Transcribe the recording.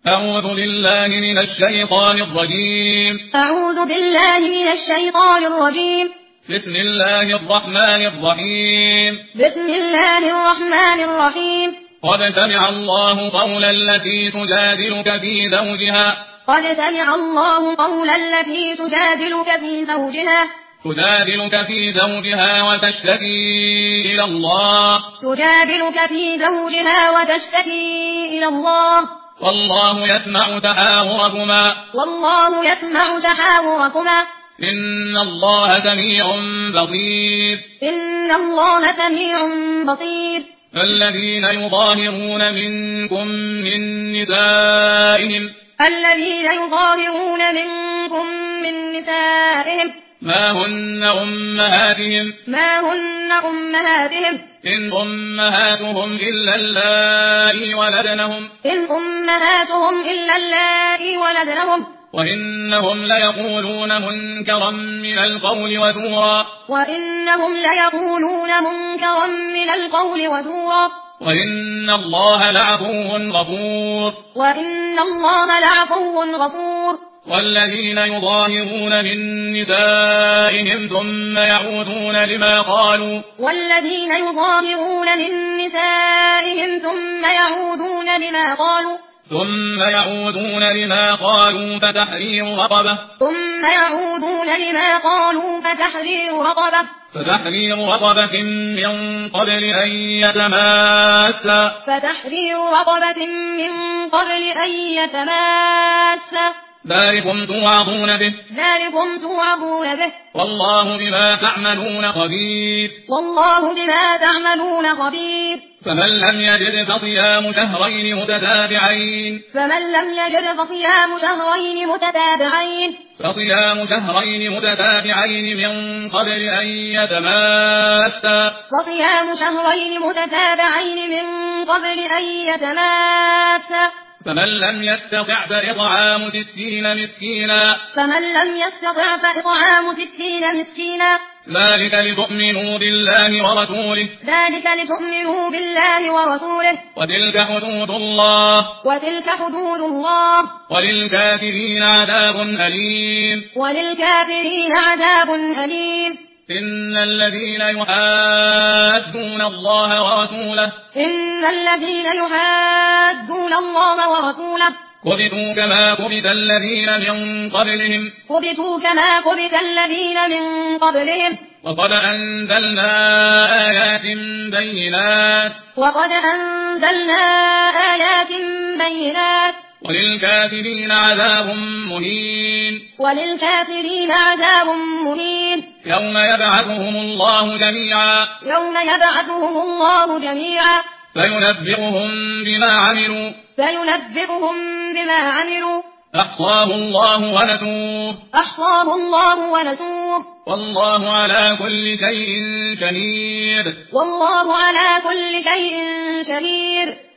أعوذ بالله من الشيطان الرجيم. أعوذ بالله من الشيطان الرجيم. بسم الله الرحمن الرحيم. بسم الله الرحمن الرحيم. قد سمع الله قول التي تجادلك في زوجها. قد سمع الله قول التي تجادلك في زوجها وتشتكي إلى الله. والله يسمع تحاوركما. إن الله سميع بصير. الذين يظاهرون منكم من نسائهم ما هن أمهاتهم إن أمهاتهم إلا اللائي ولدنهم وإنهم ليقولون منكرا من القول وزورا وإن الله لعفو غفور. والذين يظاهرون من نسائهم ثم يعودون لما قالوا فتحرير رقبة من قبل أن يتماسا ذلكم توعظون به والله بما تعملون خبير. فمن لم يجد فصيام شهرين متتابعين من قبل أن يتماسا فمن لم يستطع فإطعام 60 مسكينا ذلك لتؤمنوا بالله ورسوله وتلك حدود الله وللكافرين عذاب أليم. إن الذين يحادون الله ورسوله كبتوا كما كبت الذين من قبلهم وقد أنزلنا آيات بينات وللكافرين عذاب مهين. يوم يبعثهم الله جميعا فينبئهم بما عملوا أحصاه الله ونسوه والله على كل شيء شهيد.